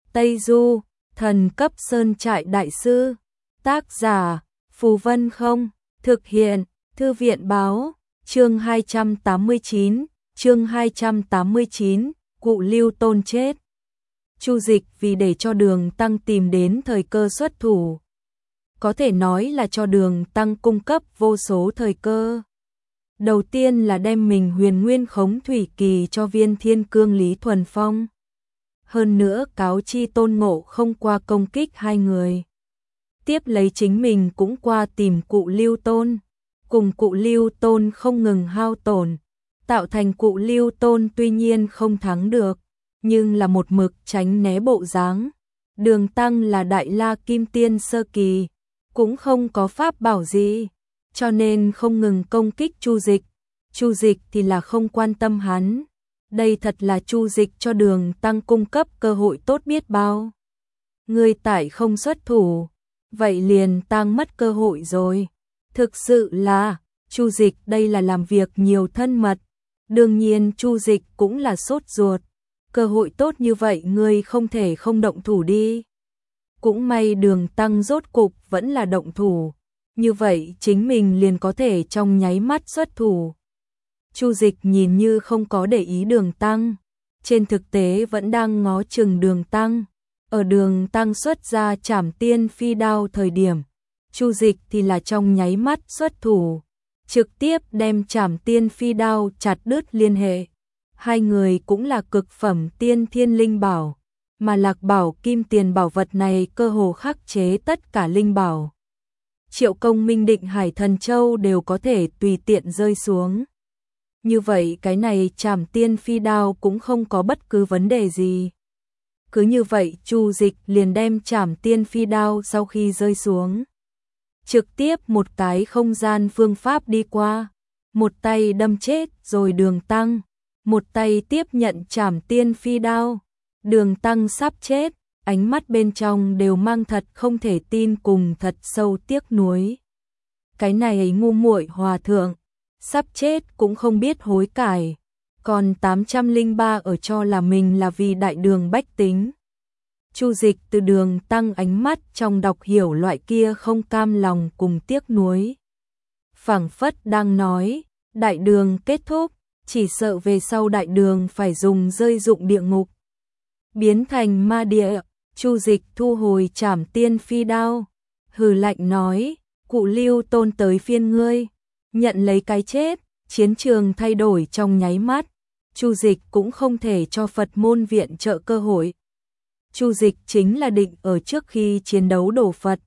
Tây Du, thần cấp sơn trại đại sư. Tác giả, Phù Vân Không. Thực hiện, Thư viện báo. Chương 289, chương 289, Cụ Lưu Tôn chết. Chu Dịch vì để cho Đường Tăng tìm đến thời cơ xuất thủ. Có thể nói là cho Đường Tăng cung cấp vô số thời cơ. Đầu tiên là đem mình Huyền Nguyên Khống Thủy Kỳ cho Viên Thiên Cương Lý Thuần Phong. Hơn nữa cáo chi Tôn Ngộ không qua công kích hai người. Tiếp lấy chính mình cũng qua tìm Cụ Lưu Tôn. Cùng Cụ Lưu Tôn không ngừng hao tổn. Tạo thành Cụ Lưu Tôn tuy nhiên không thắng được, nhưng là một mực tránh né bộ dáng. Đường Tăng là Đại La Kim Tiên sơ kỳ, cũng không có pháp bảo gì, cho nên không ngừng công kích Chu Dịch. Chu Dịch thì là không quan tâm hắn. Đây thật là Chu Dịch cho Đường Tăng cung cấp cơ hội tốt biết bao. Người tại không xuất thủ, vậy liền Tăng mất cơ hội rồi. Thực sự là, Chu Dịch đây là làm việc nhiều thân mật. Đương nhiên Chu Dịch cũng là sốt ruột. Cơ hội tốt như vậy ngươi không thể không động thủ đi. Cũng may Đường Tăng rốt cục vẫn là động thủ. Như vậy chính mình liền có thể trong nháy mắt xuất thủ. Chu Dịch nhìn như không có để ý Đường Tăng. Trên thực tế vẫn đang ngó chừng Đường Tăng. Ở Đường Tăng xuất ra Trảm Tiên Phi Đao thời điểm, Chu Dịch thì là trong nháy mắt xuất thủ. Trực tiếp đem Trảm Tiên Phi Đao chặt đứt liên hệ. Hai người cũng là cực phẩm tiên thiên linh bảo, mà Lạc Bảo Kim Tiền bảo vật này cơ hồ khắc chế tất cả linh bảo. Triệu Công Minh Định Hải Thần Châu đều có thể tùy tiện rơi xuống. Như vậy cái này Trảm Tiên Phi Đao cũng không có bất cứ vấn đề gì. Cứ như vậy Chu Dịch liền đem Trảm Tiên Phi Đao sau khi rơi xuống, trực tiếp một cái không gian phương pháp đi qua, một tay đâm chết rồi Đường Tăng, một tay tiếp nhận Trảm Tiên Phi Đao. Đường Tăng sắp chết, ánh mắt bên trong đều mang thật không thể tin cùng thật sâu tiếc nuối. Cái này ngu muội hòa thượng, sắp chết cũng không biết hối cải, còn 803 ở cho là mình là vì đại đường bách tính. Chu Dịch từ Đường Tăng ánh mắt trong đọc hiểu loại kia không cam lòng cùng tiếc nuối. Phảng phất đang nói, đại đường kết thúc, chỉ sợ về sau đại đường phải dùng rơi dụng địa ngục, biến thành ma địa. Chu Dịch thu hồi Trảm Tiên Phi Đao, hừ lạnh nói, Cụ Lưu Tôn tới phiên ngươi, nhận lấy cái chết. Chiến trường thay đổi trong nháy mắt, Chu Dịch cũng không thể cho Phật môn viện trợ cơ hội. Chu Dịch chính là định ở trước khi chiến đấu đổ Phật,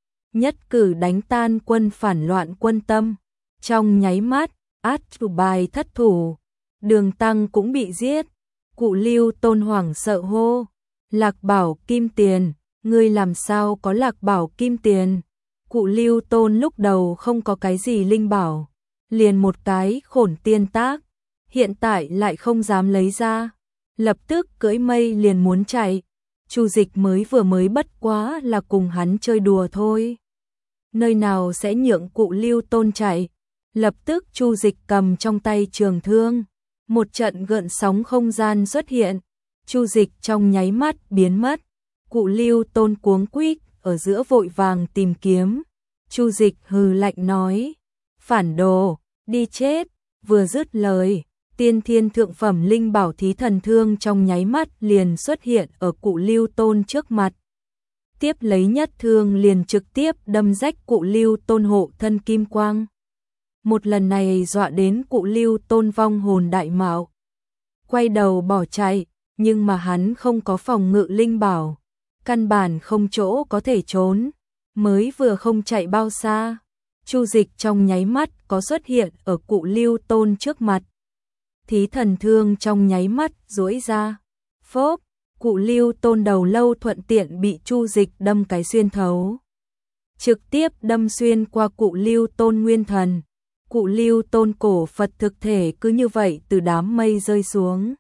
nhất cử đánh tan quân phản loạn Quân Tâm. Trong nháy mắt, át chủ bài thất thủ, Đường Tăng cũng bị giết. Cụ Lưu Tôn hoảng sợ hô, Lạc Bảo Kim Tiền, ngươi làm sao có Lạc Bảo Kim Tiền? Cụ Lưu Tôn lúc đầu không có cái gì linh bảo, liền một cái Khổn Tiên Tác, hiện tại lại không dám lấy ra, lập tức cưỡi mây liền muốn chạy. Chu Dịch mới bất quá là cùng hắn chơi đùa thôi, nơi nào sẽ nhượng Cụ Lưu Tôn chạy. Lập tức Chu Dịch cầm trong tay trường thương, một trận gợn sóng không gian xuất hiện, Chu Dịch trong nháy mắt biến mất. Cụ Lưu Tôn cuống quýt ở giữa vội vàng tìm kiếm. Chu Dịch hừ lạnh nói, phản đồ, đi chết. Vừa dứt lời, tiên thiên thượng phẩm linh bảo Thí Thần Thương trong nháy mắt liền xuất hiện ở Cụ Lưu Tôn trước mặt. Tiếp lấy nhất thương liền trực tiếp đâm rách Cụ Lưu Tôn hộ thân kim quang. Một lần này dọa đến Cụ Lưu Tôn vong hồn đại mạo, quay đầu bỏ chạy, nhưng mà hắn không có phòng ngự linh bảo, căn bản không chỗ có thể trốn. Mới vừa không chạy bao xa, Chu Dịch trong nháy mắt có xuất hiện ở Cụ Lưu Tôn trước mặt. Thí Thần Thương trong nháy mắt duỗi ra, phốp, Cụ Lưu Tôn đầu lâu thuận tiện bị Chu Dịch đâm cái xuyên thấu, trực tiếp đâm xuyên qua Cụ Lưu Tôn nguyên thần. Cụ Lưu Tôn cổ Phật thực thể cứ như vậy từ đám mây rơi xuống,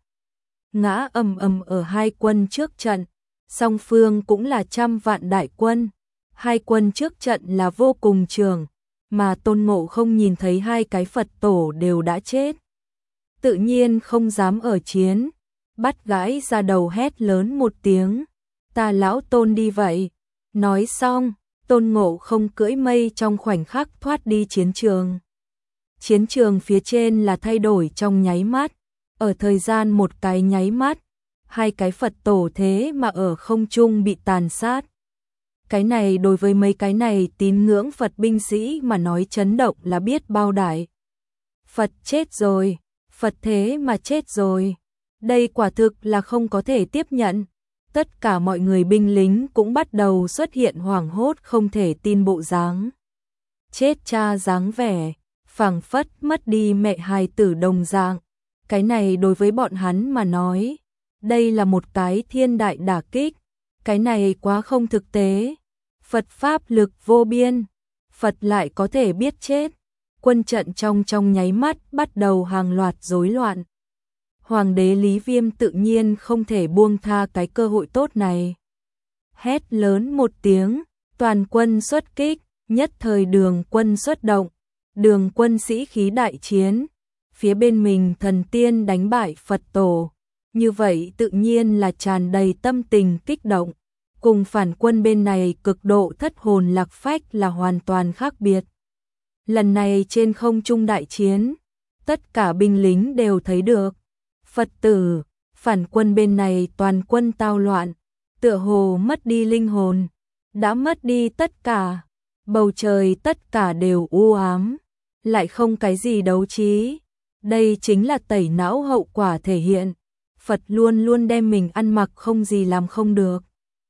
ngã ầm ầm ở hai quân trước trận. Song phương cũng là trăm vạn đại quân, hai quân trước trận là vô cùng trường, mà Tôn Ngộ không nhìn thấy hai cái Phật tổ đều đã chết, tự nhiên không dám ở chiến, bắt gãi ra đầu hét lớn một tiếng, Ta lão Tôn đi vậy. Nói xong, Tôn Ngộ Không cưỡi mây trong khoảnh khắc thoát đi chiến trường. Chiến trường phía trên là thay đổi trong nháy mắt, ở thời gian một cái nháy mắt, hai cái Phật tổ thế mà ở không trung bị tàn sát. Cái này đối với mấy cái này tín ngưỡng Phật binh sĩ mà nói chấn động là biết bao đại. Phật chết rồi, Phật thế mà chết rồi. Đây quả thực là không có thể tiếp nhận. Tất cả mọi người binh lính cũng bắt đầu xuất hiện hoảng hốt không thể tin bộ dáng. Chết cha dáng vẻ, phảng phất mất đi mẹ hài tử đồng dạng. Cái này đối với bọn hắn mà nói, đây là một cái thiên đại đả kích. Cái này quá không thực tế. Phật pháp lực vô biên, Phật lại có thể biết chết. Quân trận trong nháy mắt bắt đầu hàng loạt rối loạn. Hoàng đế Lý Viêm tự nhiên không thể buông tha cái cơ hội tốt này. Hét lớn một tiếng, toàn quân xuất kích, nhất thời Đường quân xuất động. Đường quân sĩ khí đại chiến, phía bên mình thần tiên đánh bại Phật tổ. Như vậy tự nhiên là tràn đầy tâm tình kích động. Cùng phản quân bên này cực độ thất hồn lạc phách là hoàn toàn khác biệt. Lần này trên không trung đại chiến, tất cả binh lính đều thấy được. Phật tử, phản quân bên này toàn quân tao loạn, tựa hồ mất đi linh hồn, đã mất đi tất cả. Bầu trời tất cả đều u ám, lại không cái gì đấu trí. Đây chính là tẩy não hậu quả thể hiện. Phật luôn luôn đem mình ăn mặc không gì làm không được.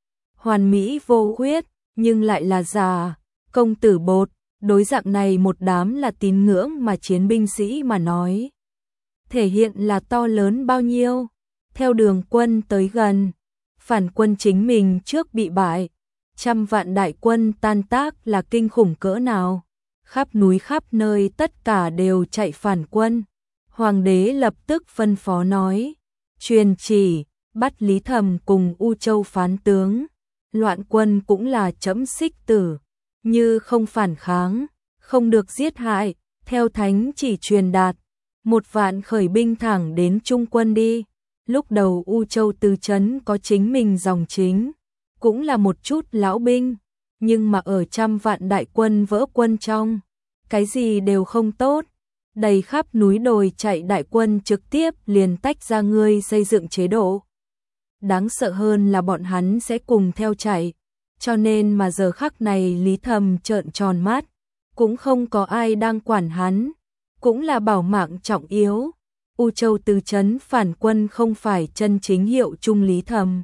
Hoàn mỹ vô khuyết, nhưng lại là già, công tử bột, đối dạng này một đám là tín ngưỡng mà chiến binh sĩ mà nói. Thể hiện là to lớn bao nhiêu, theo Đường quân tới gần, phản quân chính mình trước bị bại, trăm vạn đại quân tan tác là kinh khủng cỡ nào, khắp núi khắp nơi tất cả đều chạy phản quân. Hoàng đế lập tức phân phó nói, truyền chỉ, bắt Lý Thầm cùng U Châu phán tướng. Loạn quân cũng là chấm xích tử, như không phản kháng, không được giết hại, theo thánh chỉ truyền đạt, 1 vạn khởi binh thẳng đến trung quân đi. Lúc đầu U Châu Tư Trấn có chính mình dòng chính, cũng là một chút lão binh, nhưng mà ở trăm vạn đại quân vỡ quân trong, cái gì đều không tốt, đầy khắp núi đồi chạy đại quân trực tiếp liền tách ra ngươi xây dựng chế độ. Đáng sợ hơn là bọn hắn sẽ cùng theo chạy, cho nên mà giờ khắc này Lý Thầm trợn tròn mắt, cũng không có ai đang quản hắn, cũng là bảo mạng trọng yếu. U Châu Tư Trấn phản quân không phải chân chính hiệu chung Lý Thầm,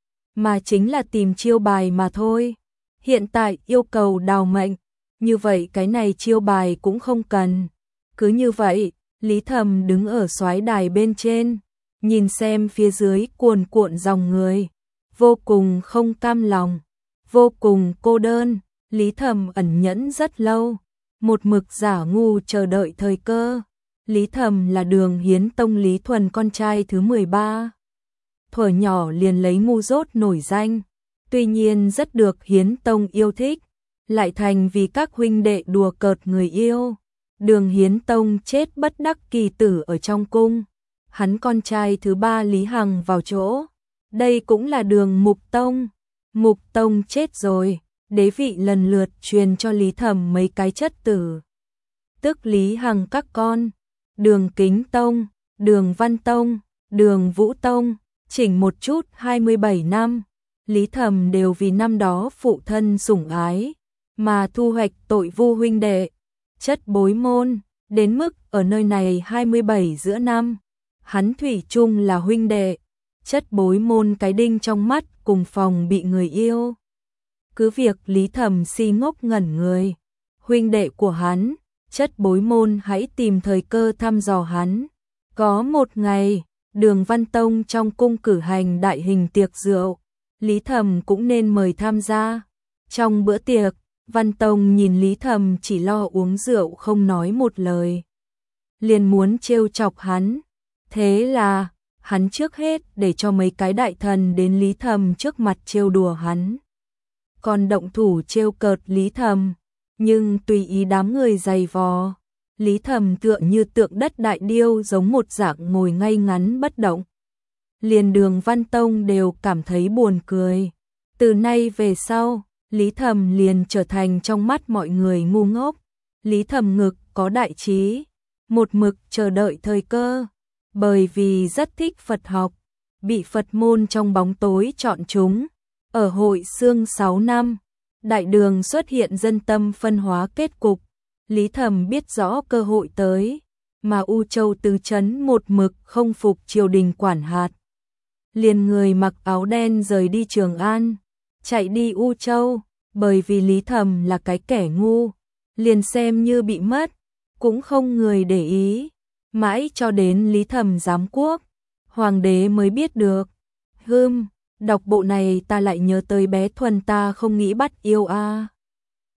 mà chính là tìm chiêu bài mà thôi. Hiện tại yêu cầu đào mệnh, như vậy cái này chiêu bài cũng không cần. Cứ như vậy, Lý Thầm đứng ở soái đài bên trên, nhìn xem phía dưới cuồn cuộn dòng người, vô cùng không cam lòng, vô cùng cô đơn. Lý Thầm ẩn nhẫn rất lâu, một mực giả ngu chờ đợi thời cơ. Lý Thầm là Đường Hiến Tông Lý Thuần con trai thứ 13. Thuở nhỏ liền lấy ngu dốt nổi danh, tuy nhiên rất được Hiến Tông yêu thích, lại thành vì các huynh đệ đùa cợt người yêu. Đường Hiến Tông chết bất đắc kỳ tử ở trong cung, hắn con trai thứ 3 Lý Hằng vào chỗ. Đây cũng là Đường Mục Tông. Mục Tông chết rồi, đế vị lần lượt truyền cho Lý Thầm mấy cái chất tử, tức Lý Hằng các con, Đường Kính Tông, Đường Văn Tông, Đường Vũ Tông, chỉnh một chút 27 năm, Lý Thầm đều vì năm đó phụ thân sủng ái, mà thu hoạch tội vu huynh đệ, chất bối môn, đến mức ở nơi này 27 giữa năm, hắn thủy chung là huynh đệ, chất bối môn cái đinh trong mắt cùng phòng bị người yêu. Cứ việc Lý Thầm si ngốc ngẩn người, huynh đệ của hắn, chất bối môn hãy tìm thời cơ thăm dò hắn. Có một ngày, Đường Văn Tông trong cung cử hành đại hình tiệc rượu, Lý Thầm cũng nên mời tham gia. Trong bữa tiệc, Văn Tông nhìn Lý Thầm chỉ lo uống rượu không nói một lời, liền muốn trêu chọc hắn. Thế là, hắn trước hết để cho mấy cái đại thần đến Lý Thầm trước mặt trêu đùa hắn. Còn động thủ trêu cợt Lý Thầm, nhưng tùy ý đám người giày vò. Lý Thầm tựa như tượng đất đại điêu giống một dạng ngồi ngay ngắn bất động. Liền Đường Văn Tông đều cảm thấy buồn cười. Từ nay về sau, Lý Thầm liền trở thành trong mắt mọi người ngu ngốc. Lý Thầm ngực có đại trí, một mực chờ đợi thời cơ, bởi vì rất thích Phật học, bị Phật môn trong bóng tối chọn chúng. Ở hội xương 6 năm, đại đường xuất hiện dân tâm phân hóa kết cục, Lý Thầm biết rõ cơ hội tới, mà U Châu tứ trấn một mực không phục triều đình quản hạt. Liền người mặc áo đen rời đi Trường An, chạy đi U Châu, bởi vì Lý Thầm là cái kẻ ngu, liền xem như bị mất, cũng không người để ý, mãi cho đến Lý Thầm giám quốc, hoàng đế mới biết được. Đọc bộ này ta lại nhớ tới bé Thuần ta không nghĩ bắt yêu a.